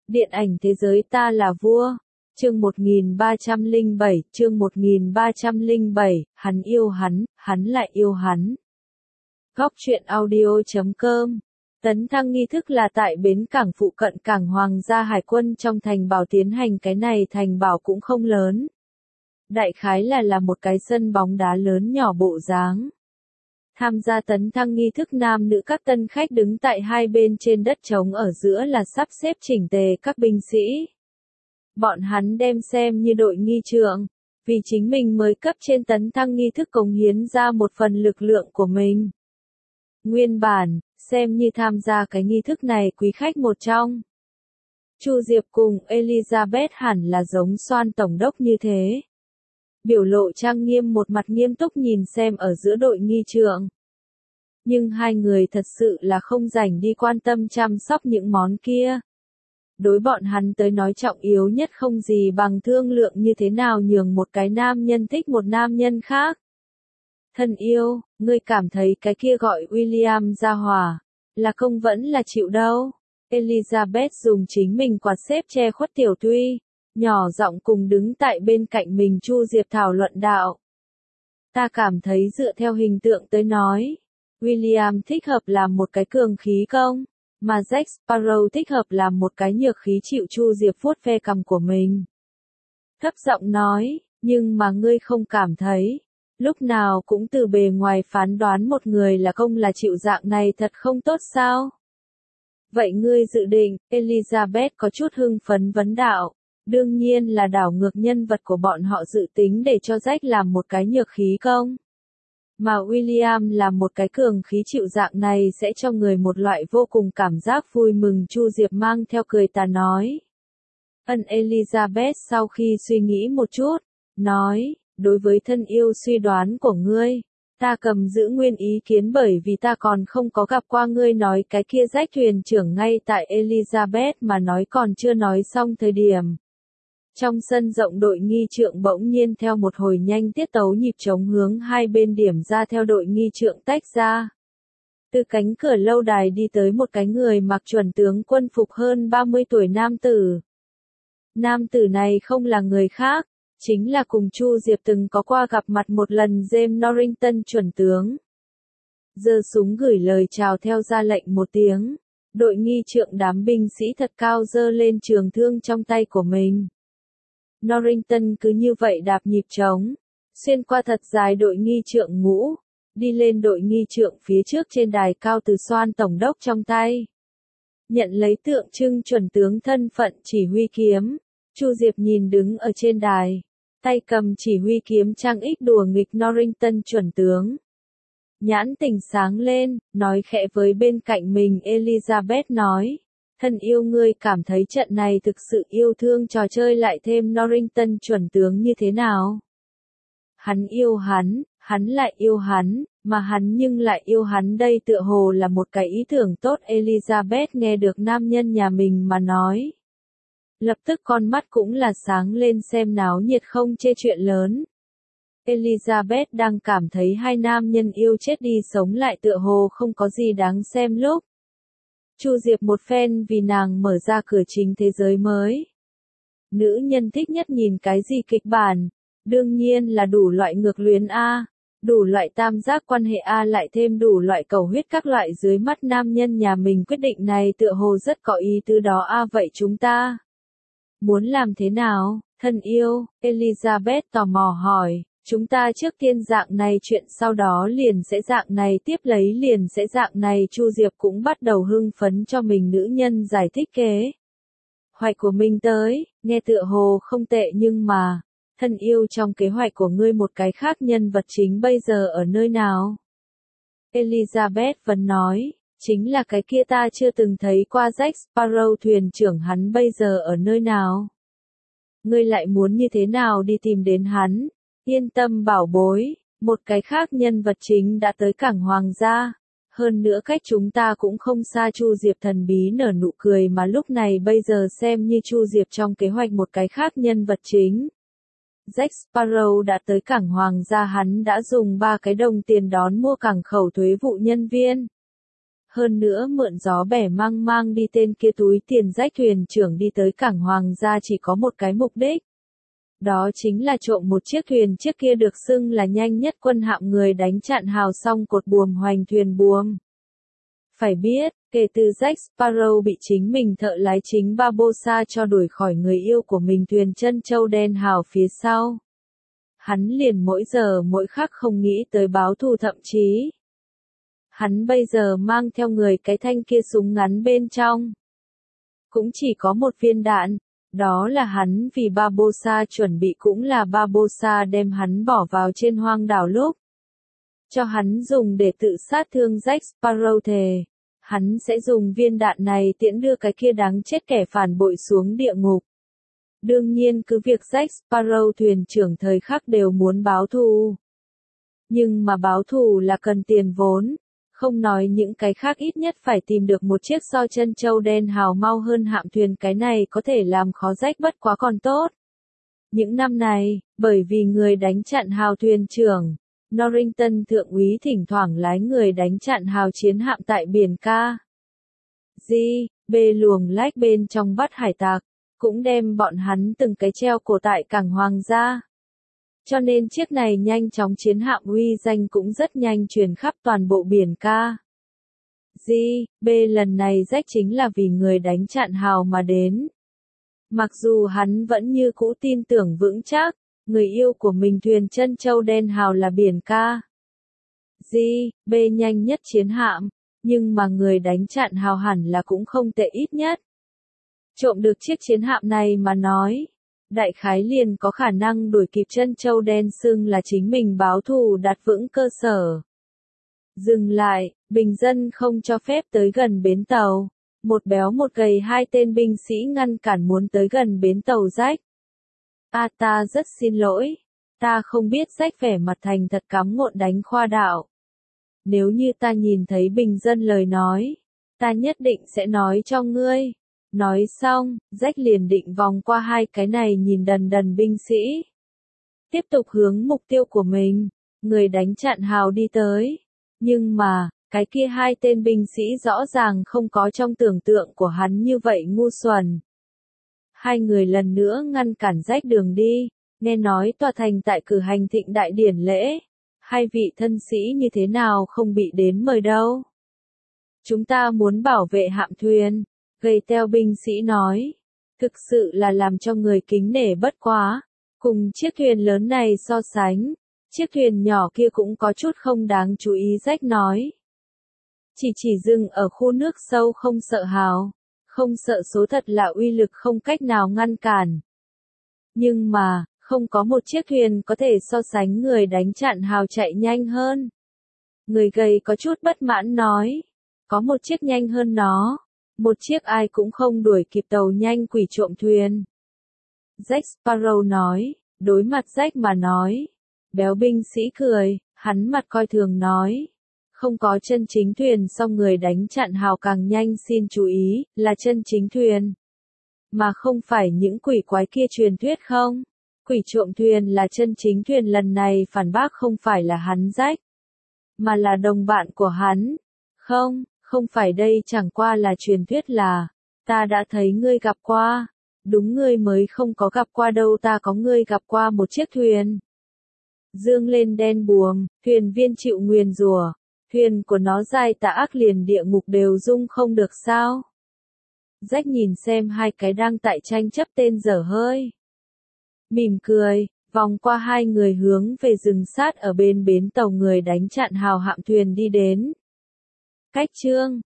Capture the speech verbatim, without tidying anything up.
Điện ảnh thế giới ta là vua. Chương một nghìn ba trăm lẻ bảy, chương một nghìn ba trăm lẻ bảy, hắn yêu hắn, hắn lại yêu hắn. Góc truyện audio chấm com. Tấn thăng nghi thức là tại bến cảng phụ cận cảng Hoàng gia Hải quân trong thành bảo tiến hành, cái này thành bảo cũng không lớn. Đại khái là là một cái sân bóng đá lớn nhỏ bộ dáng. Tham gia tấn thăng nghi thức nam nữ các tân khách đứng tại hai bên trên đất trống, ở giữa là sắp xếp chỉnh tề các binh sĩ. Bọn hắn đem xem như đội nghi trượng, vì chính mình mới cấp trên tấn thăng nghi thức cống hiến ra một phần lực lượng của mình. Nguyên bản, xem như tham gia cái nghi thức này quý khách một trong. Chu Diệp cùng Elizabeth hẳn là giống Soan tổng đốc như thế. Biểu lộ trang nghiêm, một mặt nghiêm túc nhìn xem ở giữa đội nghi trượng. Nhưng hai người thật sự là không rảnh đi quan tâm chăm sóc những món kia. Đối bọn hắn tới nói, trọng yếu nhất không gì bằng thương lượng như thế nào nhường một cái nam nhân thích một nam nhân khác. Thân yêu, ngươi cảm thấy cái kia gọi William ra hỏa, là công vẫn là chịu đâu? Elizabeth dùng chính mình quạt xếp che khuất Tiểu Tuy, nhỏ giọng cùng đứng tại bên cạnh mình Chu Diệp thảo luận đạo. Ta cảm thấy dựa theo hình tượng tới nói, William thích hợp làm một cái cường khí công, mà Jack Sparrow thích hợp làm một cái nhược khí chịu. Chu Diệp vuốt ve cằm của mình. Thấp giọng nói, nhưng mà ngươi không cảm thấy, lúc nào cũng từ bề ngoài phán đoán một người là công là chịu dạng này thật không tốt sao? Vậy ngươi dự định, Elizabeth có chút hưng phấn vấn đạo. Đương nhiên là đảo ngược nhân vật của bọn họ, dự tính để cho Jack làm một cái nhược khí công. Mà William làm một cái cường khí chịu, dạng này sẽ cho người một loại vô cùng cảm giác vui mừng. Chu Diệp mang theo cười tà nói. Ân. Elizabeth sau khi suy nghĩ một chút, nói, đối với thân yêu suy đoán của ngươi, ta cầm giữ nguyên ý kiến, bởi vì ta còn không có gặp qua ngươi nói cái kia Jack thuyền trưởng. Ngay tại Elizabeth mà nói còn chưa nói xong thời điểm. Trong sân rộng, đội nghi trượng bỗng nhiên theo một hồi nhanh tiết tấu nhịp trống hướng hai bên điểm ra, theo đội nghi trượng tách ra. Từ cánh cửa lâu đài đi tới một cái người mặc chuẩn tướng quân phục hơn ba mươi tuổi nam tử. Nam tử này không là người khác, chính là cùng Chu Diệp từng có qua gặp mặt một lần James Norrington chuẩn tướng. Giơ súng gửi lời chào, theo ra lệnh một tiếng, đội nghi trượng đám binh sĩ thật cao giơ lên trường thương trong tay của mình. Norrington cứ như vậy đạp nhịp trống, xuyên qua thật dài đội nghi trượng ngũ, đi lên đội nghi trượng phía trước trên đài cao, từ Soan tổng đốc trong tay. Nhận lấy tượng trưng chuẩn tướng thân phận chỉ huy kiếm, Chu Diệp nhìn đứng ở trên đài, tay cầm chỉ huy kiếm trang ích đùa nghịch Norrington chuẩn tướng. Nhãn tình sáng lên, nói khẽ với bên cạnh mình Elizabeth nói. Thân yêu, ngươi cảm thấy trận này thực sự yêu thương trò chơi lại thêm Norrington chuẩn tướng như thế nào? Hắn yêu hắn, hắn lại yêu hắn, mà hắn nhưng lại yêu hắn, đây tựa hồ là một cái ý tưởng tốt. Elizabeth nghe được nam nhân nhà mình mà nói. Lập tức con mắt cũng là sáng lên, xem náo nhiệt không chê chuyện lớn. Elizabeth đang cảm thấy hai nam nhân yêu chết đi sống lại tựa hồ không có gì đáng xem lúc. Chu Diệp một phen vì nàng mở ra cửa chính thế giới mới. Nữ nhân thích nhất nhìn cái gì kịch bản? Đương nhiên là đủ loại ngược luyến A, đủ loại tam giác quan hệ A, lại thêm đủ loại cầu huyết các loại. Dưới mắt nam nhân nhà mình quyết định này tựa hồ rất có ý tứ đó A. Vậy chúng ta muốn làm thế nào, thân yêu? Elizabeth tò mò hỏi. Chúng ta trước tiên dạng này, chuyện sau đó liền sẽ dạng này, tiếp lấy liền sẽ dạng này. Chu Diệp cũng bắt đầu hưng phấn cho mình nữ nhân giải thích kế hoạch của mình tới, nghe tựa hồ không tệ, nhưng mà, thân yêu, trong kế hoạch của ngươi một cái khác nhân vật chính bây giờ ở nơi nào? Elizabeth vẫn nói, chính là cái kia ta chưa từng thấy qua Jack Sparrow thuyền trưởng, hắn bây giờ ở nơi nào? Ngươi lại muốn như thế nào đi tìm đến hắn? Yên tâm bảo bối, một cái khác nhân vật chính đã tới cảng Hoàng gia. Hơn nữa cách chúng ta cũng không xa. Chu Diệp thần bí nở nụ cười, mà lúc này bây giờ xem như Chu Diệp trong kế hoạch một cái khác nhân vật chính. Jack Sparrow đã tới cảng Hoàng gia, hắn đã dùng ba cái đồng tiền đón mua cảng khẩu thuế vụ nhân viên. Hơn nữa mượn gió bẻ măng mang đi tên kia túi tiền rách thuyền trưởng đi tới cảng Hoàng gia chỉ có một cái mục đích. Đó chính là trộm một chiếc thuyền chiếc kia được xưng là nhanh nhất quân hạm người đánh chặn hào xong cột buồm hoành thuyền buồm. Phải biết, kể từ Jack Sparrow bị chính mình thợ lái chính Barbossa cho đuổi khỏi người yêu của mình thuyền chân châu đen hào phía sau. Hắn liền mỗi giờ mỗi khắc không nghĩ tới báo thù thậm chí. Hắn bây giờ mang theo người cái thanh kia súng ngắn bên trong. Cũng chỉ có một viên đạn, đó là hắn vì Barbossa chuẩn bị cũng là Barbossa đem hắn bỏ vào trên hoang đảo lúc. Cho hắn dùng để tự sát thương Jack Sparrow thề. Hắn sẽ dùng viên đạn này tiễn đưa cái kia đáng chết kẻ phản bội xuống địa ngục. Đương nhiên cứ việc Jack Sparrow thuyền trưởng thời khắc đều muốn báo thù. Nhưng mà báo thù là cần tiền vốn. Không nói những cái khác ít nhất phải tìm được một chiếc so chân châu đen hào mau hơn hạm thuyền cái này có thể làm khó Jack bất quá còn tốt. Những năm này, bởi vì người đánh chặn hào thuyền trưởng, Norrington thượng úy thỉnh thoảng lái người đánh chặn hào chiến hạm tại biển Ca. G, B luồng lách bên trong bắt hải tặc, cũng đem bọn hắn từng cái treo cổ tại cảng Hoàng gia. Cho nên chiếc này nhanh chóng chiến hạm uy danh cũng rất nhanh truyền khắp toàn bộ biển Ca. G, B lần này Jack chính là vì người đánh chặn hào mà đến. Mặc dù hắn vẫn như cũ tin tưởng vững chắc, người yêu của mình thuyền chân châu đen hào là biển Ca. G, B nhanh nhất chiến hạm, nhưng mà người đánh chặn hào hẳn là cũng không tệ ít nhất. Trộm được chiếc chiến hạm này mà nói, đại khái liền có khả năng đuổi kịp chân châu đen xưng là chính mình báo thù đặt vững cơ sở. Dừng lại, bình dân không cho phép tới gần bến tàu. Một béo một gầy hai tên binh sĩ ngăn cản muốn tới gần bến tàu Jack. À ta rất xin lỗi. Ta không biết Jack vẻ mặt thành thật cắm ngộn đánh khoa đạo. Nếu như ta nhìn thấy bình dân lời nói, ta nhất định sẽ nói cho ngươi. Nói xong, Jack liền định vòng qua hai cái này nhìn đần đần binh sĩ. Tiếp tục hướng mục tiêu của mình, người đánh chặn hào đi tới. Nhưng mà, cái kia hai tên binh sĩ rõ ràng không có trong tưởng tượng của hắn như vậy ngu xuẩn. Hai người lần nữa ngăn cản Jack đường đi, nghe nói tòa thành tại cử hành thịnh đại điển lễ. Hai vị thân sĩ như thế nào không bị đến mời đâu. Chúng ta muốn bảo vệ hạm thuyền. Gầy teo binh sĩ nói, thực sự là làm cho người kính nể bất quá, cùng chiếc thuyền lớn này so sánh, chiếc thuyền nhỏ kia cũng có chút không đáng chú ý Jack nói. Chỉ chỉ dừng ở khu nước sâu không sợ hào, không sợ số thật là uy lực không cách nào ngăn cản. Nhưng mà, không có một chiếc thuyền có thể so sánh người đánh chặn hào chạy nhanh hơn. Người gầy có chút bất mãn nói, có một chiếc nhanh hơn nó. Một chiếc ai cũng không đuổi kịp tàu nhanh quỷ trộm thuyền. Jack Sparrow nói, đối mặt Jack mà nói. Béo binh sĩ cười, hắn mặt coi thường nói. Không có chân chính thuyền song người đánh chặn hào càng nhanh xin chú ý, là chân chính thuyền. Mà không phải những quỷ quái kia truyền thuyết không? Quỷ trộm thuyền là chân chính thuyền lần này phản bác không phải là hắn Jack. Mà là đồng bạn của hắn. Không. Không phải đây chẳng qua là truyền thuyết là, ta đã thấy ngươi gặp qua, đúng ngươi mới không có gặp qua đâu ta có ngươi gặp qua một chiếc thuyền. Dương lên đen buồm, thuyền viên chịu nguyền rủa, thuyền của nó dai tà ác liền địa ngục đều dung không được sao. Jack nhìn xem hai cái đang tại tranh chấp tên dở hơi. Mỉm cười, vòng qua hai người hướng về rừng sát ở bên bến tàu người đánh chặn hào hạm thuyền đi đến. Cách chương